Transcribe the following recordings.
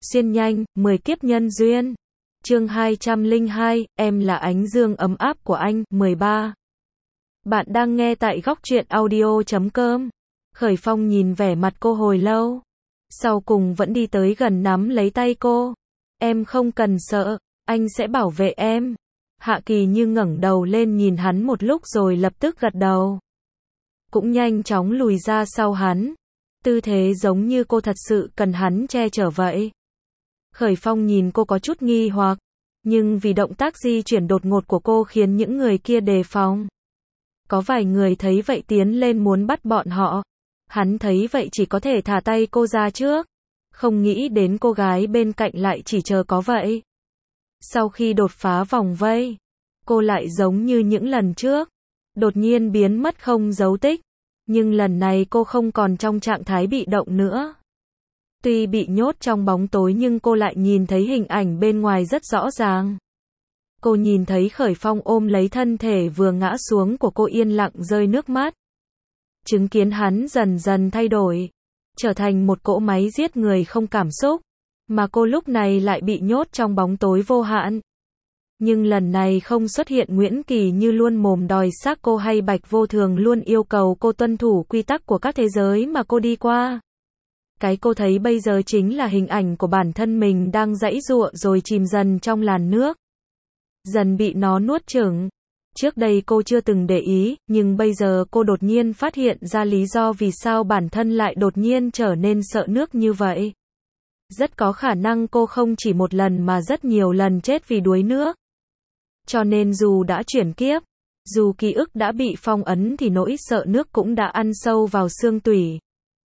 Xuyên nhanh, 10 kiếp nhân duyên. Chương 202, em là ánh dương ấm áp của anh, 13. Bạn đang nghe tại góc truyện audio.com. Khởi Phong nhìn vẻ mặt cô hồi lâu. Sau cùng vẫn đi tới gần nắm lấy tay cô. Em không cần sợ, anh sẽ bảo vệ em. Hạ Kỳ Như ngẩng đầu lên nhìn hắn một lúc rồi lập tức gật đầu. Cũng nhanh chóng lùi ra sau hắn. Tư thế giống như cô thật sự cần hắn che chở vậy. Khởi Phong nhìn cô có chút nghi hoặc, nhưng vì động tác di chuyển đột ngột của cô khiến những người kia đề phòng. Có vài người thấy vậy tiến lên muốn bắt bọn họ. Hắn thấy vậy chỉ có thể thả tay cô ra trước. Không nghĩ đến cô gái bên cạnh lại chỉ chờ có vậy. Sau khi đột phá vòng vây, cô lại giống như những lần trước, đột nhiên biến mất không dấu tích. Nhưng lần này cô không còn trong trạng thái bị động nữa. Tuy bị nhốt trong bóng tối nhưng cô lại nhìn thấy hình ảnh bên ngoài rất rõ ràng. Cô nhìn thấy Khởi Phong ôm lấy thân thể vừa ngã xuống của cô yên lặng rơi nước mắt. Chứng kiến hắn dần dần thay đổi, trở thành một cỗ máy giết người không cảm xúc, mà cô lúc này lại bị nhốt trong bóng tối vô hạn. Nhưng lần này không xuất hiện Nguyễn Kỳ Như luôn mồm đòi xác cô hay Bạch Vô Thường luôn yêu cầu cô tuân thủ quy tắc của các thế giới mà cô đi qua. Cái cô thấy bây giờ chính là hình ảnh của bản thân mình đang giãy giụa rồi chìm dần trong làn nước. Dần bị nó nuốt chửng. Trước đây cô chưa từng để ý, nhưng bây giờ cô đột nhiên phát hiện ra lý do vì sao bản thân lại đột nhiên trở nên sợ nước như vậy. Rất có khả năng cô không chỉ một lần mà rất nhiều lần chết vì đuối nước. Cho nên dù đã chuyển kiếp, dù ký ức đã bị phong ấn thì nỗi sợ nước cũng đã ăn sâu vào xương tủy.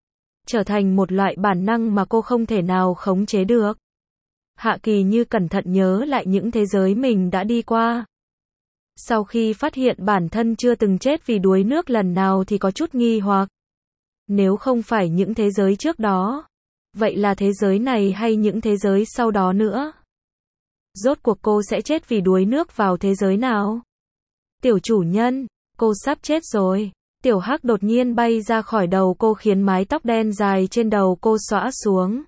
Trở thành một loại bản năng mà cô không thể nào khống chế được. Hạ Kỳ Như cẩn thận nhớ lại những thế giới mình đã đi qua. Sau khi phát hiện bản thân chưa từng chết vì đuối nước lần nào thì có chút nghi hoặc. Nếu không phải những thế giới trước đó, vậy là thế giới này hay những thế giới sau đó nữa? Rốt cuộc cô sẽ chết vì đuối nước vào thế giới nào? Tiểu chủ nhân, cô sắp chết rồi. Tiểu Hắc đột nhiên bay ra khỏi đầu cô khiến mái tóc đen dài trên đầu cô xõa xuống.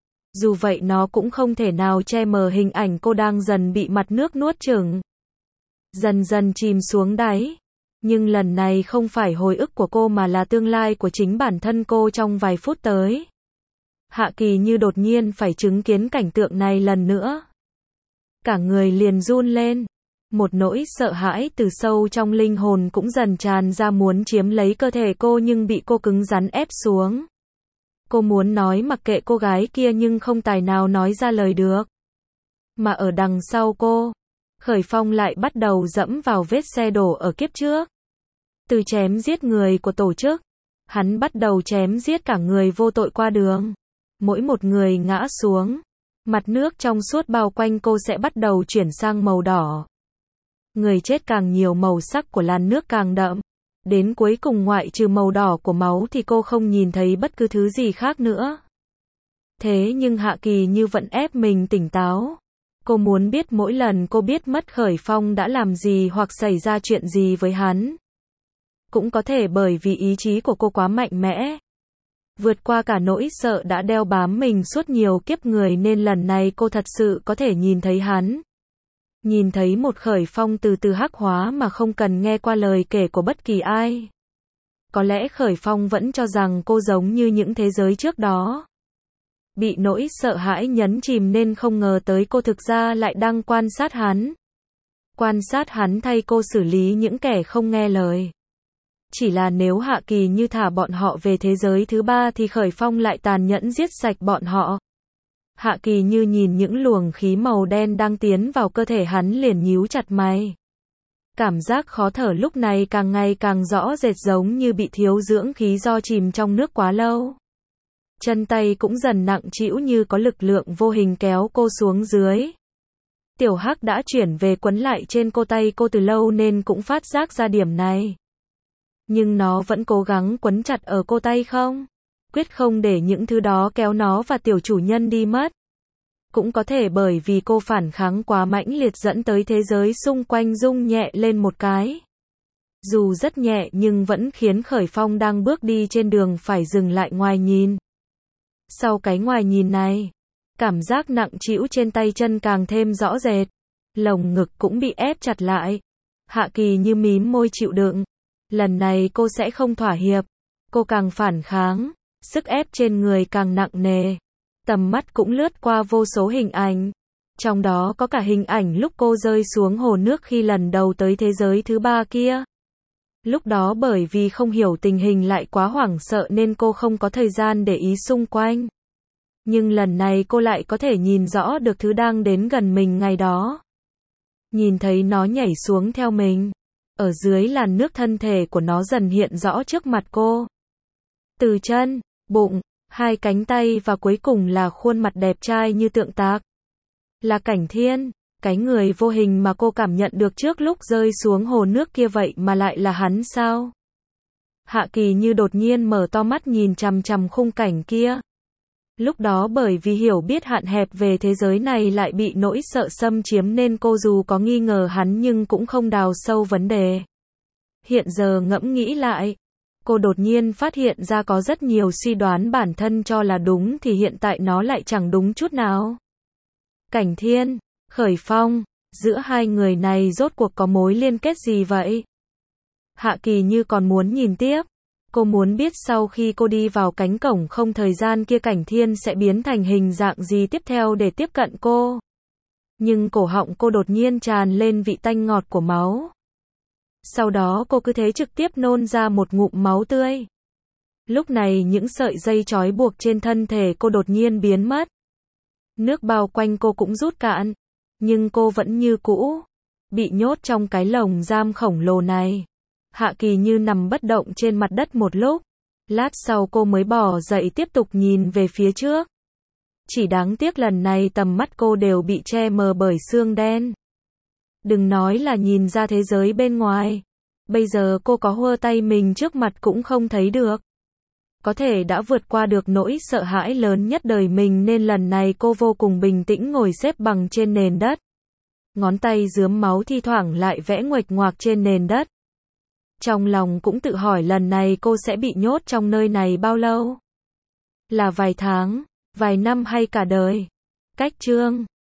Dù vậy nó cũng không thể nào che mờ hình ảnh cô đang dần bị mặt nước nuốt chửng. Dần dần chìm xuống đáy. Nhưng lần này không phải hồi ức của cô mà là tương lai của chính bản thân cô trong vài phút tới. Hạ Kỳ Như đột nhiên phải chứng kiến cảnh tượng này lần nữa. Cả người liền run lên. Một nỗi sợ hãi từ sâu trong linh hồn cũng dần tràn ra muốn chiếm lấy cơ thể cô nhưng bị cô cứng rắn ép xuống. Cô muốn nói mặc kệ cô gái kia nhưng không tài nào nói ra lời được. Mà ở đằng sau cô, Khởi Phong lại bắt đầu dẫm vào vết xe đổ ở kiếp trước. Từ chém giết người của tổ chức, hắn bắt đầu chém giết cả người vô tội qua đường. Mỗi một người ngã xuống, mặt nước trong suốt bao quanh cô sẽ bắt đầu chuyển sang màu đỏ. Người chết càng nhiều màu sắc của làn nước càng đậm. Đến cuối cùng ngoại trừ màu đỏ của máu thì cô không nhìn thấy bất cứ thứ gì khác nữa. Thế nhưng Hạ Kỳ Như vẫn ép mình tỉnh táo. Cô muốn biết mỗi lần cô biết mất Khởi Phong đã làm gì hoặc xảy ra chuyện gì với hắn. Cũng có thể bởi vì ý chí của cô quá mạnh mẽ. Vượt qua cả nỗi sợ đã đeo bám mình suốt nhiều kiếp người nên lần này cô thật sự có thể nhìn thấy hắn. Nhìn thấy một Khởi Phong từ từ hắc hóa mà không cần nghe qua lời kể của bất kỳ ai. Có lẽ Khởi Phong vẫn cho rằng cô giống như những thế giới trước đó. Bị nỗi sợ hãi nhấn chìm nên không ngờ tới cô thực ra lại đang quan sát hắn. Quan sát hắn thay cô xử lý những kẻ không nghe lời. Chỉ là nếu Hạ Kỳ Như thả bọn họ về thế giới thứ ba thì Khởi Phong lại tàn nhẫn giết sạch bọn họ. Hạ Kỳ Như nhìn những luồng khí màu đen đang tiến vào cơ thể hắn liền nhíu chặt mày. Cảm giác khó thở lúc này càng ngày càng rõ rệt giống như bị thiếu dưỡng khí do chìm trong nước quá lâu. Chân tay cũng dần nặng trĩu như có lực lượng vô hình kéo cô xuống dưới. Tiểu Hắc đã chuyển về quấn lại trên cô tay cô từ lâu nên cũng phát giác ra điểm này. Nhưng nó vẫn cố gắng quấn chặt ở cô tay không? Quyết không để những thứ đó kéo nó và tiểu chủ nhân đi mất. Cũng có thể bởi vì cô phản kháng quá mãnh liệt dẫn tới thế giới xung quanh rung nhẹ lên một cái. Dù rất nhẹ nhưng vẫn khiến Khởi Phong đang bước đi trên đường phải dừng lại ngoài nhìn. Sau cái ngoài nhìn này, Cảm giác nặng trĩu trên tay chân càng thêm rõ rệt. Lồng ngực cũng bị ép chặt lại. Hạ Kỳ Như mím môi chịu đựng. Lần này cô sẽ không thỏa hiệp. Cô càng phản kháng. Sức ép trên người càng nặng nề. Tầm mắt cũng lướt qua vô số hình ảnh. Trong đó có cả hình ảnh lúc cô rơi xuống hồ nước khi lần đầu tới thế giới thứ ba kia. Lúc đó bởi vì không hiểu tình hình lại quá hoảng sợ nên cô không có thời gian để ý xung quanh. Nhưng lần này cô lại có thể nhìn rõ được thứ đang đến gần mình ngày đó. Nhìn thấy nó nhảy xuống theo mình. Ở dưới làn nước thân thể của nó dần hiện rõ trước mặt cô. Từ chân, bụng, hai cánh tay và cuối cùng là khuôn mặt đẹp trai như tượng tạc. Là Cảnh Thiên, cái người vô hình mà cô cảm nhận được trước lúc rơi xuống hồ nước kia vậy mà lại là hắn sao? Hạ Kỳ Như đột nhiên mở to mắt nhìn chằm chằm khung cảnh kia. Lúc đó bởi vì hiểu biết hạn hẹp về thế giới này lại bị nỗi sợ xâm chiếm nên cô dù có nghi ngờ hắn nhưng cũng không đào sâu vấn đề. Hiện giờ ngẫm nghĩ lại, cô đột nhiên phát hiện ra có rất nhiều suy đoán bản thân cho là đúng thì hiện tại nó lại chẳng đúng chút nào. Cảnh Thiên, Khởi Phong, giữa hai người này rốt cuộc có mối liên kết gì vậy? Hạ Kỳ Như còn muốn nhìn tiếp. Cô muốn biết sau khi cô đi vào cánh cổng không thời gian kia Cảnh Thiên sẽ biến thành hình dạng gì tiếp theo để tiếp cận cô. Nhưng cổ họng cô đột nhiên tràn lên vị tanh ngọt của máu. Sau đó cô cứ thế trực tiếp nôn ra một ngụm máu tươi. Lúc này những sợi dây trói buộc trên thân thể cô đột nhiên biến mất. Nước bao quanh cô cũng rút cạn. Nhưng cô vẫn như cũ. Bị nhốt trong cái lồng giam khổng lồ này. Hạ Kỳ Như nằm bất động trên mặt đất một lúc. Lát sau cô mới bò dậy tiếp tục nhìn về phía trước. Chỉ đáng tiếc lần này tầm mắt cô đều bị che mờ bởi sương đen. Đừng nói là nhìn ra thế giới bên ngoài. Bây giờ cô có hơ tay mình trước mặt cũng không thấy được. Có thể đã vượt qua được nỗi sợ hãi lớn nhất đời mình nên lần này cô vô cùng bình tĩnh ngồi xếp bằng trên nền đất. Ngón tay rướm máu thi thoảng lại vẽ nguệch ngoạc trên nền đất. Trong lòng cũng tự hỏi lần này cô sẽ bị nhốt trong nơi này bao lâu? Là vài tháng, vài năm hay cả đời? Cách chương